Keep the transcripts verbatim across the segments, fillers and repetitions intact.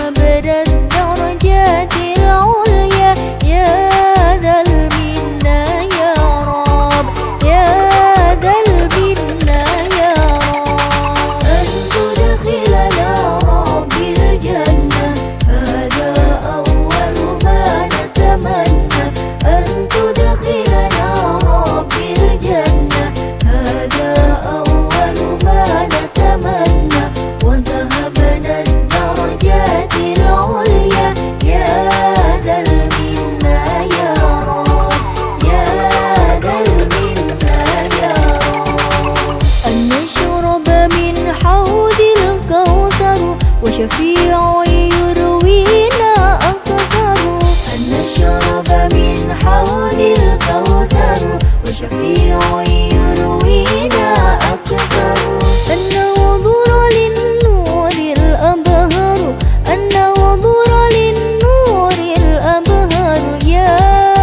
وانتهى الدرجات العليا يا ذا المنة يا رب يا ذا المنة يا رب أن تدخلنا رب الجنة هذا أول ما نتمنى أن تدخلنا رب الجنة هذا أول ما نتمنى وانتهبنا الدرجات العليا يا ذا المنة يا رب يا ذا المنة يا رب أن نشرب من حوض الكوثر وشفيع يروينا أكثر أن نشرب من حوض الكوثر وشفيع يروينا أكثر أن ننظر للنور الأبهر أن ننظر للنور الأبهر يا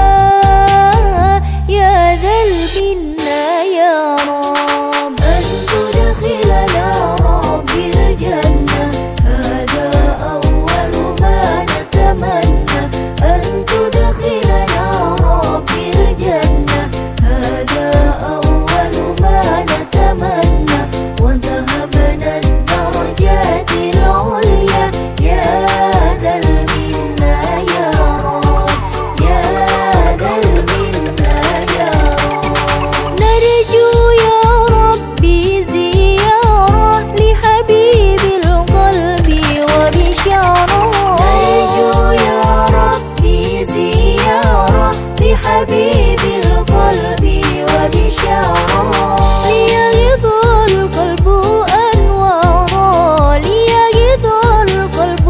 يا ذا المنة يا رب أن تدخلنا رب الجنة هذا أول ما نتمنى أن تدخلنا رب الجنة هذا أول ما نتمنى وانتهبنا الدرجات العليا يا ذا المنة يا رب يا ذا المنة يا رب نرجو يا ربي زيارة لحبيب القلب وبشارة نرجو يا ربي زيارة لحبيب القلب وبشارة ليغض القلب أنوارا ليغض القلب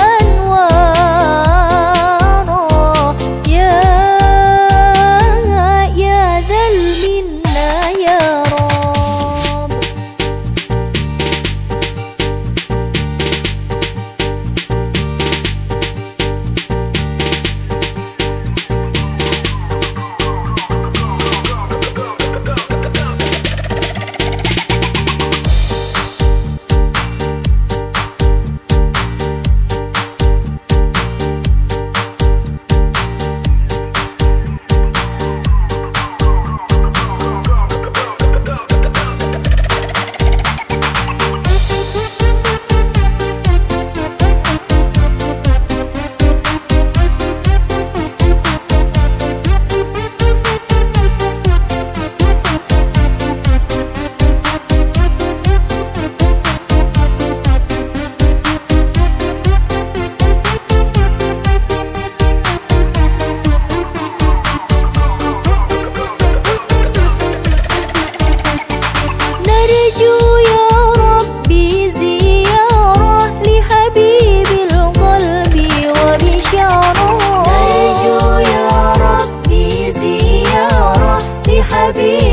أنوارا يا يا ذا المنة يا رب نرجو يا ربي زيارة لحبيب القلب وبشارة نرجو يا ربي زيارة لحبيب